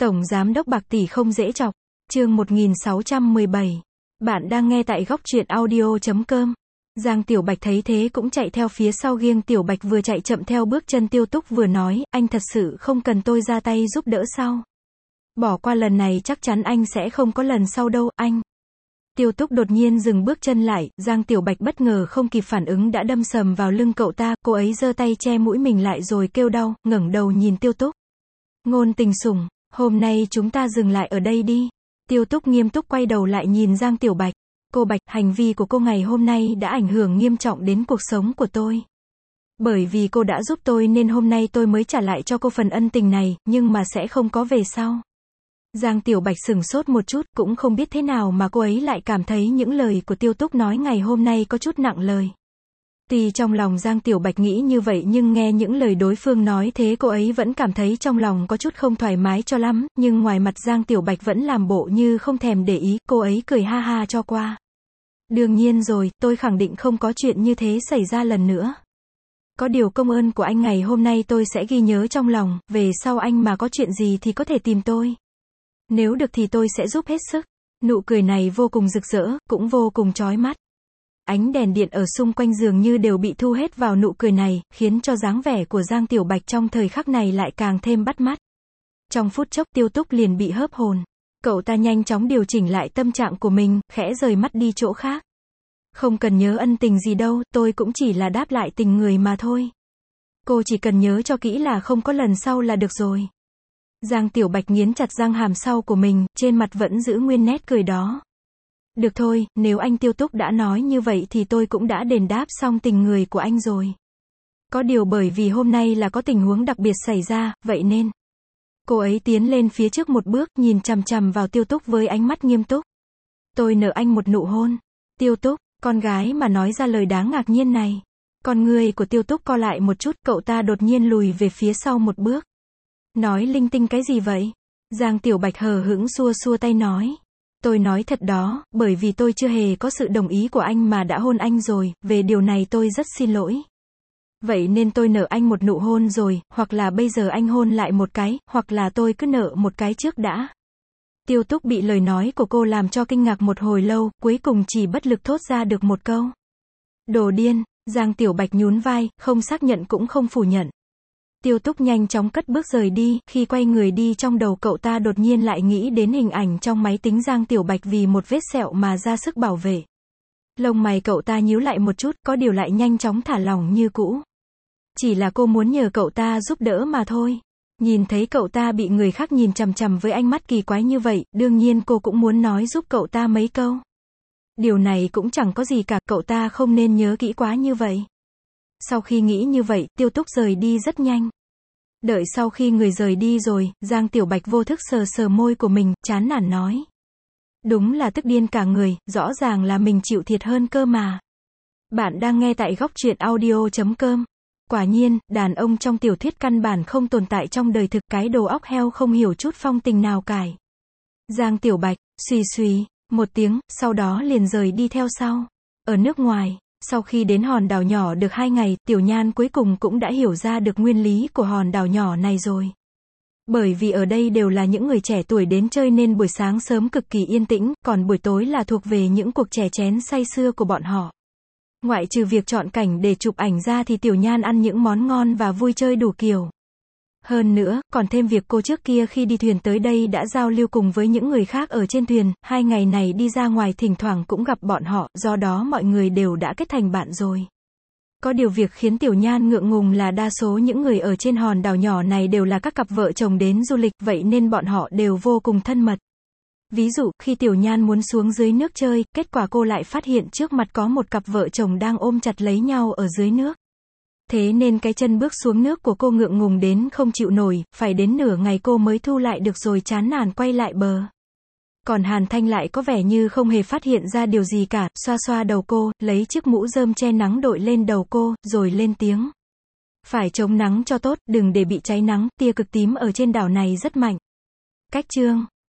Tổng Giám đốc bạc tỷ không dễ chọc. Chương 1617. Bạn đang nghe tại góc truyện audio.com. Giang Tiểu Bạch thấy thế cũng chạy theo phía sau Giang Tiểu Bạch vừa chạy chậm theo bước chân Tiêu Túc vừa nói, anh thật sự không cần tôi ra tay giúp đỡ sao? Bỏ qua lần này chắc chắn anh sẽ không có lần sau đâu, anh. Tiêu Túc đột nhiên dừng bước chân lại, Giang Tiểu Bạch bất ngờ không kịp phản ứng đã đâm sầm vào lưng cậu ta, cô ấy giơ tay che mũi mình lại rồi kêu đau, ngẩng đầu nhìn Tiêu Túc. Ngôn Tình Sủng, hôm nay chúng ta dừng lại ở đây đi. Tiêu Túc nghiêm túc quay đầu lại nhìn Giang Tiểu Bạch. Cô Bạch, hành vi của cô ngày hôm nay đã ảnh hưởng nghiêm trọng đến cuộc sống của tôi. Bởi vì cô đã giúp tôi nên hôm nay tôi mới trả lại cho cô phần ân tình này, nhưng mà sẽ không có về sau. Giang Tiểu Bạch sửng sốt một chút, cũng không biết thế nào mà cô ấy lại cảm thấy những lời của Tiêu Túc nói ngày hôm nay có chút nặng lời. Tuy trong lòng Giang Tiểu Bạch nghĩ như vậy nhưng nghe những lời đối phương nói thế cô ấy vẫn cảm thấy trong lòng có chút không thoải mái cho lắm, nhưng ngoài mặt Giang Tiểu Bạch vẫn làm bộ như không thèm để ý, cô ấy cười ha ha cho qua. Đương nhiên rồi, tôi khẳng định không có chuyện như thế xảy ra lần nữa. Có điều công ơn của anh ngày hôm nay tôi sẽ ghi nhớ trong lòng, về sau anh mà có chuyện gì thì có thể tìm tôi. Nếu được thì tôi sẽ giúp hết sức. Nụ cười này vô cùng rực rỡ, cũng vô cùng chói mắt. Ánh đèn điện ở xung quanh dường như đều bị thu hết vào nụ cười này, khiến cho dáng vẻ của Giang Tiểu Bạch trong thời khắc này lại càng thêm bắt mắt. Trong phút chốc Tiêu Túc liền bị hớp hồn. Cậu ta nhanh chóng điều chỉnh lại tâm trạng của mình, khẽ rời mắt đi chỗ khác. Không cần nhớ ân tình gì đâu, tôi cũng chỉ là đáp lại tình người mà thôi. Cô chỉ cần nhớ cho kỹ là không có lần sau là được rồi. Giang Tiểu Bạch nghiến chặt răng hàm sau của mình, trên mặt vẫn giữ nguyên nét cười đó. Được thôi, nếu anh Tiêu Túc đã nói như vậy thì tôi cũng đã đền đáp xong tình người của anh rồi. Có điều bởi vì hôm nay là có tình huống đặc biệt xảy ra, vậy nên. Cô ấy tiến lên phía trước một bước, nhìn chằm chằm vào Tiêu Túc với ánh mắt nghiêm túc. Tôi nợ anh một nụ hôn. Tiêu Túc, con gái mà nói ra lời đáng ngạc nhiên này. Con người của Tiêu Túc co lại một chút, cậu ta đột nhiên lùi về phía sau một bước. Nói linh tinh cái gì vậy? Giang Tiểu Bạch hờ hững xua xua tay nói. Tôi nói thật đó, bởi vì tôi chưa hề có sự đồng ý của anh mà đã hôn anh rồi, về điều này tôi rất xin lỗi. Vậy nên tôi nợ anh một nụ hôn rồi, hoặc là bây giờ anh hôn lại một cái, hoặc là tôi cứ nợ một cái trước đã. Tiêu Túc bị lời nói của cô làm cho kinh ngạc một hồi lâu, cuối cùng chỉ bất lực thốt ra được một câu. Đồ điên. Giang Tiểu Bạch nhún vai, không xác nhận cũng không phủ nhận. Tiêu Túc nhanh chóng cất bước rời đi, khi quay người đi trong đầu cậu ta đột nhiên lại nghĩ đến hình ảnh trong máy tính Giang Tiểu Bạch vì một vết sẹo mà ra sức bảo vệ. Lông mày cậu ta nhíu lại một chút, có điều lại nhanh chóng thả lỏng như cũ. Chỉ là cô muốn nhờ cậu ta giúp đỡ mà thôi. Nhìn thấy cậu ta bị người khác nhìn chằm chằm với ánh mắt kỳ quái như vậy, đương nhiên cô cũng muốn nói giúp cậu ta mấy câu. Điều này cũng chẳng có gì cả, cậu ta không nên nhớ kỹ quá như vậy. Sau khi nghĩ như vậy, Tiêu Túc rời đi rất nhanh. Đợi sau khi người rời đi rồi, Giang Tiểu Bạch vô thức sờ sờ môi của mình, chán nản nói. Đúng là tức điên cả người, rõ ràng là mình chịu thiệt hơn cơ mà. Bạn đang nghe tại góc truyện audio.com. Quả nhiên, đàn ông trong tiểu thuyết căn bản không tồn tại trong đời thực, cái đồ óc heo không hiểu chút phong tình nào cải. Giang Tiểu Bạch, xùy xùy, một tiếng, sau đó liền rời đi theo sau. Ở nước ngoài, sau khi đến hòn đảo nhỏ được 2 ngày, Tiểu Nhan cuối cùng cũng đã hiểu ra được nguyên lý của hòn đảo nhỏ này rồi. Bởi vì ở đây đều là những người trẻ tuổi đến chơi nên buổi sáng sớm cực kỳ yên tĩnh, còn buổi tối là thuộc về những cuộc chè chén say sưa của bọn họ. Ngoại trừ việc chọn cảnh để chụp ảnh ra thì Tiểu Nhan ăn những món ngon và vui chơi đủ kiểu. Hơn nữa, còn thêm việc cô trước kia khi đi thuyền tới đây đã giao lưu cùng với những người khác ở trên thuyền, 2 ngày này đi ra ngoài thỉnh thoảng cũng gặp bọn họ, do đó mọi người đều đã kết thành bạn rồi. Có điều việc khiến Tiểu Nhan ngượng ngùng là đa số những người ở trên hòn đảo nhỏ này đều là các cặp vợ chồng đến du lịch, vậy nên bọn họ đều vô cùng thân mật. Ví dụ, khi Tiểu Nhan muốn xuống dưới nước chơi, kết quả cô lại phát hiện trước mặt có một cặp vợ chồng đang ôm chặt lấy nhau ở dưới nước. Thế nên cái chân bước xuống nước của cô ngượng ngùng đến không chịu nổi, phải đến nửa ngày cô mới thu lại được rồi chán nản quay lại bờ. Còn Hàn Thanh lại có vẻ như không hề phát hiện ra điều gì cả, xoa xoa đầu cô, lấy chiếc mũ rơm che nắng đội lên đầu cô, rồi lên tiếng. Phải chống nắng cho tốt, đừng để bị cháy nắng, tia cực tím ở trên đảo này rất mạnh. Cách chương